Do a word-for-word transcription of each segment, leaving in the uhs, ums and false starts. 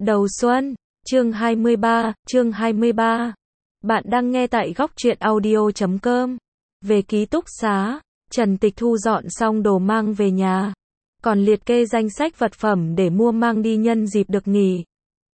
Đầu xuân, chương hai mươi ba, chương hai mươi ba. Bạn đang nghe tại góc truyện audio chấm com. Về ký túc xá, Trần Tịch thu dọn xong đồ mang về nhà, còn liệt kê danh sách vật phẩm để mua mang đi nhân dịp được nghỉ.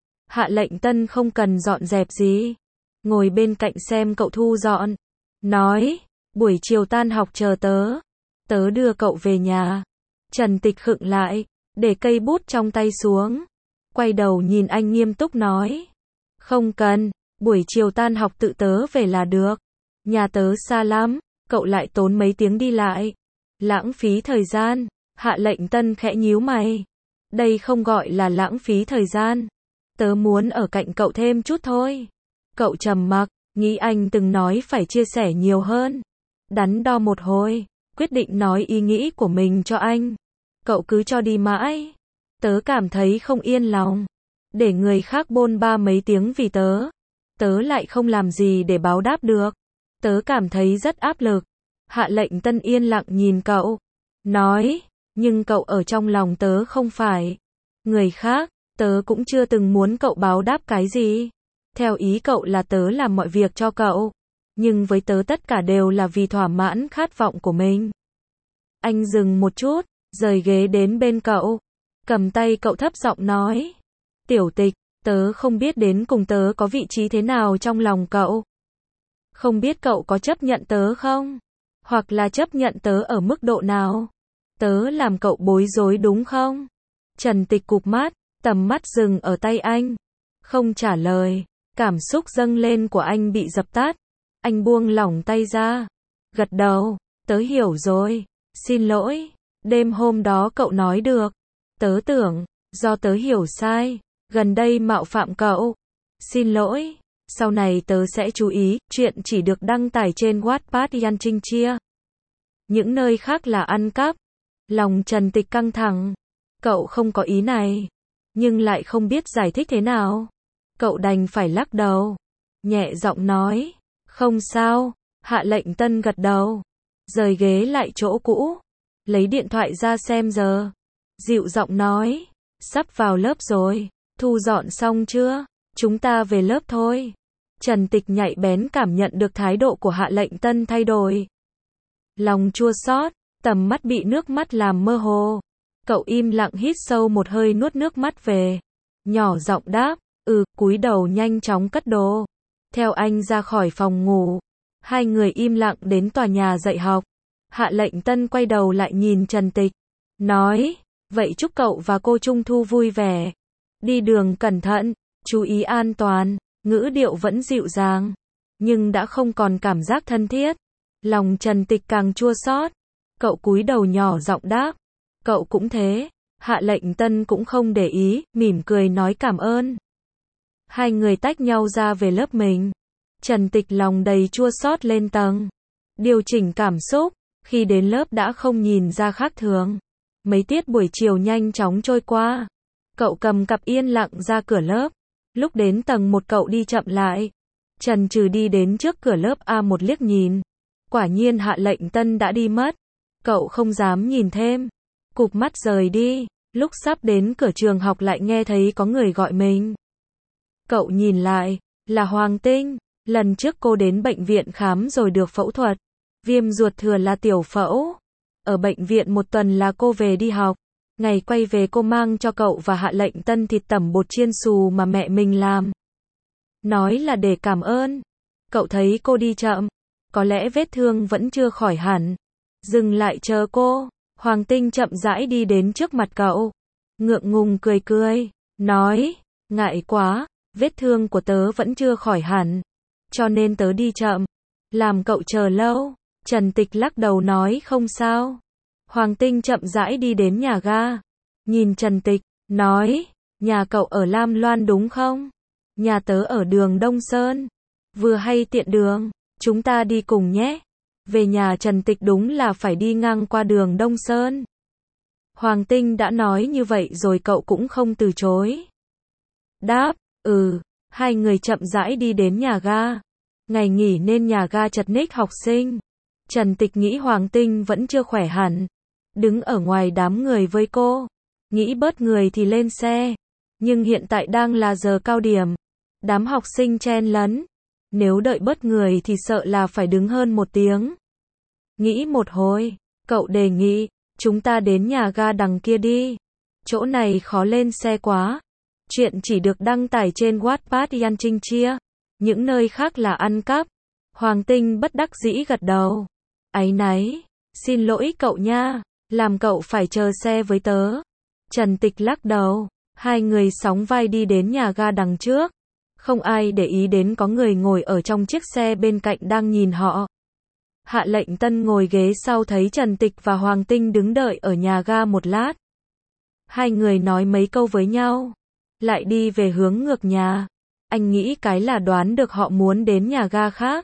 Hạ Lệnh Tân không cần dọn dẹp gì, ngồi bên cạnh xem cậu thu dọn, nói, buổi chiều tan học chờ tớ, tớ đưa cậu về nhà. Trần Tịch khựng lại, để cây bút trong tay xuống, quay đầu nhìn anh nghiêm túc nói, không cần, buổi chiều tan học tự tớ về là được, nhà tớ xa lắm, cậu lại tốn mấy tiếng đi lại, lãng phí thời gian. Hạ Lệnh Tân khẽ nhíu mày, đây không gọi là lãng phí thời gian, tớ muốn ở cạnh cậu thêm chút thôi. Cậu trầm mặc, nghĩ anh từng nói phải chia sẻ nhiều hơn, đắn đo một hồi, quyết định nói ý nghĩ của mình cho anh. Cậu cứ cho đi mãi, tớ cảm thấy không yên lòng, để người khác bôn ba mấy tiếng vì tớ, tớ lại không làm gì để báo đáp được, tớ cảm thấy rất áp lực. Hạ Lệnh Tân yên lặng nhìn cậu, nói, nhưng cậu ở trong lòng tớ không phải người khác, tớ cũng chưa từng muốn cậu báo đáp cái gì. Theo ý cậu là tớ làm mọi việc cho cậu, nhưng với tớ tất cả đều là vì thỏa mãn khát vọng của mình. Anh dừng một chút, rời ghế đến bên cậu, cầm tay cậu thấp giọng nói, Tiểu Tịch, tớ không biết đến cùng tớ có vị trí thế nào trong lòng cậu. Không biết cậu có chấp nhận tớ không? Hoặc là chấp nhận tớ ở mức độ nào? Tớ làm cậu bối rối đúng không? Trần Tịch cụp mắt, tầm mắt dừng ở tay anh, không trả lời. Cảm xúc dâng lên của anh bị dập tắt. Anh buông lỏng tay ra, gật đầu, tớ hiểu rồi, xin lỗi, đêm hôm đó cậu nói được, tớ tưởng, do tớ hiểu sai, gần đây mạo phạm cậu, xin lỗi, sau này tớ sẽ chú ý, chuyện chỉ được đăng tải trên Wattpad Yan Trinh Chia. Những nơi khác là ăn cắp. Lòng Trần Tịch căng thẳng, cậu không có ý này, nhưng lại không biết giải thích thế nào. Cậu đành phải lắc đầu, nhẹ giọng nói, không sao. Hạ Lệnh Tân gật đầu, rời ghế lại chỗ cũ, lấy điện thoại ra xem giờ, dịu giọng nói, sắp vào lớp rồi, thu dọn xong chưa, chúng ta về lớp thôi. Trần Tịch nhạy bén cảm nhận được thái độ của Hạ Lệnh Tân thay đổi. Lòng chua xót, tầm mắt bị nước mắt làm mơ hồ. Cậu im lặng hít sâu một hơi nuốt nước mắt về, nhỏ giọng đáp, ừ, cúi đầu nhanh chóng cất đồ. Theo anh ra khỏi phòng ngủ, hai người im lặng đến tòa nhà dạy học. Hạ Lệnh Tân quay đầu lại nhìn Trần Tịch, nói, vậy chúc cậu và cô Trung Thu vui vẻ. Đi đường cẩn thận, chú ý an toàn. Ngữ điệu vẫn dịu dàng, nhưng đã không còn cảm giác thân thiết. Lòng Trần Tịch càng chua xót. Cậu cúi đầu nhỏ giọng đáp, cậu cũng thế. Hạ Lệnh Tân cũng không để ý, mỉm cười nói cảm ơn. Hai người tách nhau ra về lớp mình. Trần Tịch lòng đầy chua xót lên tầng, điều chỉnh cảm xúc. Khi đến lớp đã không nhìn ra khác thường. Mấy tiết buổi chiều nhanh chóng trôi qua. Cậu cầm cặp yên lặng ra cửa lớp. Lúc đến tầng một cậu đi chậm lại. Trần Trừ đi đến trước cửa lớp A một liếc nhìn. Quả nhiên Hạ Lệnh Tân đã đi mất. Cậu không dám nhìn thêm, cụp mắt rời đi. Lúc sắp đến cửa trường học lại nghe thấy có người gọi mình. Cậu nhìn lại, là Hoàng Tinh. Lần trước cô đến bệnh viện khám rồi được phẫu thuật viêm ruột thừa là tiểu phẫu. Ở bệnh viện một tuần là cô về đi học. Ngày quay về cô mang cho cậu và Hạ Lệnh Tân thịt tẩm bột chiên xù mà mẹ mình làm. Nói là để cảm ơn. Cậu thấy cô đi chậm, có lẽ vết thương vẫn chưa khỏi hẳn. Dừng lại chờ cô. Hoàng Tinh chậm rãi đi đến trước mặt cậu, ngượng ngùng cười cười, nói, ngại quá, vết thương của tớ vẫn chưa khỏi hẳn, cho nên tớ đi chậm, làm cậu chờ lâu. Trần Tịch lắc đầu nói không sao. Hoàng Tinh chậm rãi đi đến nhà ga, nhìn Trần Tịch, nói, nhà cậu ở Lam Loan đúng không? Nhà tớ ở đường Đông Sơn, vừa hay tiện đường, chúng ta đi cùng nhé. Về nhà Trần Tịch đúng là phải đi ngang qua đường Đông Sơn. Hoàng Tinh đã nói như vậy rồi cậu cũng không từ chối. Đáp, ừ, hai người chậm rãi đi đến nhà ga. Ngày nghỉ nên nhà ga chật ních học sinh. Trần Tịch nghĩ Hoàng Tinh vẫn chưa khỏe hẳn, đứng ở ngoài đám người với cô, nghĩ bớt người thì lên xe. Nhưng hiện tại đang là giờ cao điểm. Đám học sinh chen lấn. Nếu đợi bớt người thì sợ là phải đứng hơn một tiếng. Nghĩ một hồi, cậu đề nghị, chúng ta đến nhà ga đằng kia đi. Chỗ này khó lên xe quá. Chuyện chỉ được đăng tải trên Wattpad Yan Trinh Chia. Những nơi khác là ăn cắp. Hoàng Tinh bất đắc dĩ gật đầu. Áy náy, xin lỗi cậu nha, làm cậu phải chờ xe với tớ. Trần Tịch lắc đầu. Hai người sóng vai đi đến nhà ga đằng trước. Không ai để ý đến có người ngồi ở trong chiếc xe bên cạnh đang nhìn họ. Hạ Lệnh Tân ngồi ghế sau thấy Trần Tịch và Hoàng Tinh đứng đợi ở nhà ga một lát. Hai người nói mấy câu với nhau, lại đi về hướng ngược nhà. Anh nghĩ cái là đoán được họ muốn đến nhà ga khác.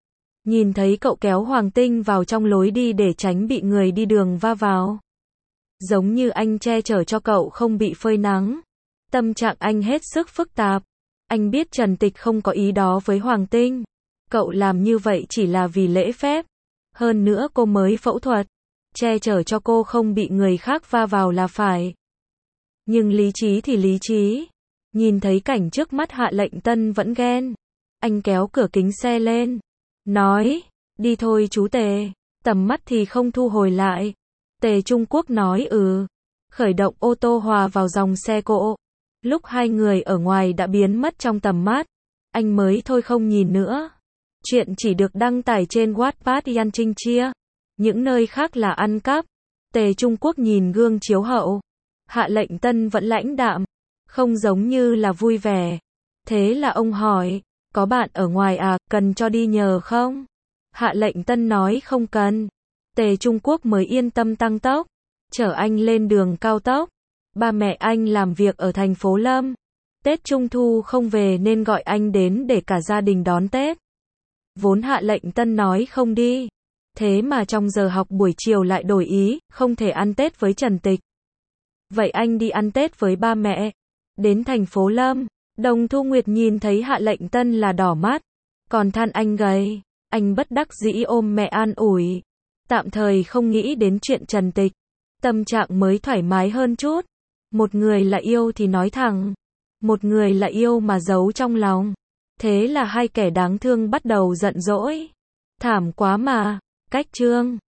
Nhìn thấy cậu kéo Hoàng Tinh vào trong lối đi để tránh bị người đi đường va vào. Giống như anh che chở cho cậu không bị phơi nắng. Tâm trạng anh hết sức phức tạp. Anh biết Trần Tịch không có ý đó với Hoàng Tinh. Cậu làm như vậy chỉ là vì lễ phép. Hơn nữa cô mới phẫu thuật. Che chở cho cô không bị người khác va vào là phải. Nhưng lý trí thì lý trí. Nhìn thấy cảnh trước mắt Hạ Lệnh Tân vẫn ghen. Anh kéo cửa kính xe lên. Nói, đi thôi chú Tề. Tầm mắt thì không thu hồi lại. Tề Trung Quốc nói ừ. Khởi động ô tô hòa vào dòng xe cộ. Lúc hai người ở ngoài đã biến mất trong tầm mắt. Anh mới thôi không nhìn nữa. Chuyện chỉ được đăng tải trên Wattpad Yan Trinh Chia. Những nơi khác là ăn cắp. Tề Trung Quốc nhìn gương chiếu hậu. Hạ Lệnh Tân vẫn lãnh đạm. Không giống như là vui vẻ. Thế là ông hỏi. Có bạn ở ngoài à, cần cho đi nhờ không? Hạ Lệnh Tân nói không cần. Tề Trung Quốc mới yên tâm tăng tốc. Chở anh lên đường cao tốc. Ba mẹ anh làm việc ở thành phố Lâm. Tết Trung Thu không về nên gọi anh đến để cả gia đình đón Tết. Vốn Hạ Lệnh Tân nói không đi. Thế mà trong giờ học buổi chiều lại đổi ý, không thể ăn Tết với Trần Tịch. Vậy anh đi ăn Tết với ba mẹ. Đến thành phố Lâm, Đồng Thu Nguyệt nhìn thấy Hạ Lệnh Tân là đỏ mắt. Còn than anh gầy. Anh bất đắc dĩ ôm mẹ an ủi. Tạm thời không nghĩ đến chuyện Trần Tịch. Tâm trạng mới thoải mái hơn chút. Một người là yêu thì nói thẳng. Một người là yêu mà giấu trong lòng. Thế là hai kẻ đáng thương bắt đầu giận dỗi. Thảm quá mà. Cách chương